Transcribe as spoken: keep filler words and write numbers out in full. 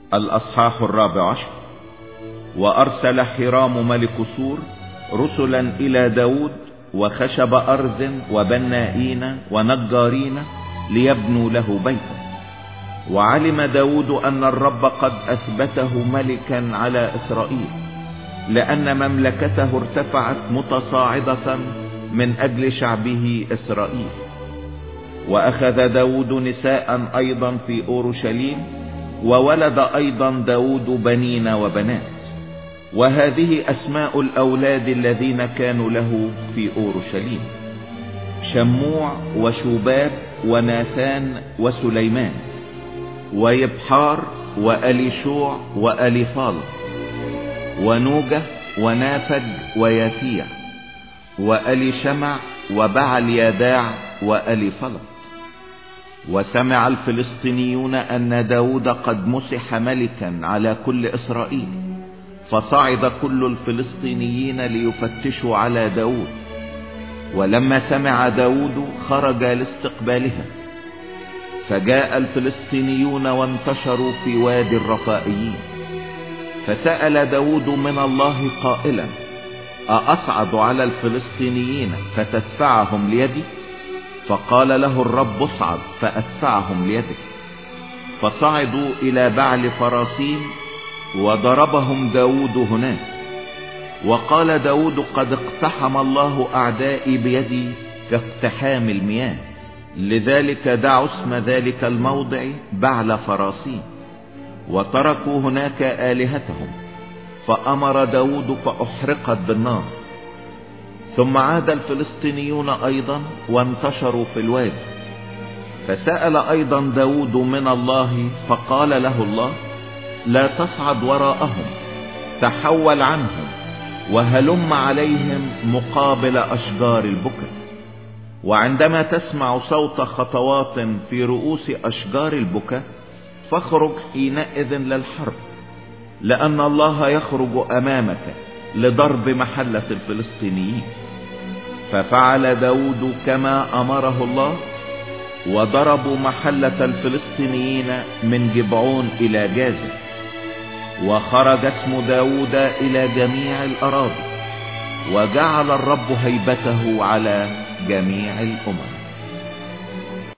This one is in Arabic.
الأصحاح الرابع عشر. وأرسل حرام ملك سور رسلا إلى داود وخشب أرز وبنائين ونجارين ليبنوا له بيتا. وعلم داود أن الرب قد أثبته ملكا على إسرائيل، لأن مملكته ارتفعت متصاعدة من أجل شعبه إسرائيل. وأخذ داود نساء أيضا في أورشليم، وولد أيضا داود بنين وبنات. وهذه أسماء الأولاد الذين كانوا له في أورشليم: شموع وشوباب وناثان وسليمان ويبحار وأليشوع وأليفال ونوجة ونافج ويافيع وأليشمع وبعل يداع وأليفلط. وسمع الفلسطينيون أن داود قد مسح ملكا على كل إسرائيل، فصعد كل الفلسطينيين ليفتشوا على داود. ولما سمع داود خرج لاستقبالهم، فجاء الفلسطينيون وانتشروا في وادي الرفائيين. فسأل داود من الله قائلا: أأصعد على الفلسطينيين فتدفعهم ليدي؟ فقال له الرب: اصعد فأدفعهم ليدك. فصعدوا إلى بعل فراسيم وضربهم داود هناك. وقال داود: قد اقتحم الله أعدائي بيدي كاقتحام المياه. لذلك دعوا اسم ذلك الموضع بعل فراسيم، وتركوا هناك آلهتهم. فأمر داود فأحرقت بالنار. ثم عاد الفلسطينيون أيضا وانتشروا في الوادي. فسأل أيضا داود من الله، فقال له الله: لا تصعد وراءهم، تحول عنهم وهلم عليهم مقابل أشجار البكر. وعندما تسمع صوت خطوات في رؤوس أشجار البكا فاخرج حينئذ للحرب، لأن الله يخرج أمامك لضرب محلة الفلسطينيين. ففعل داود كما أمره الله، وضربوا محلة الفلسطينيين من جبعون إلى جازر. وخرج اسم داود إلى جميع الأراضي، وجعل الرب هيبته على جميع الأمم.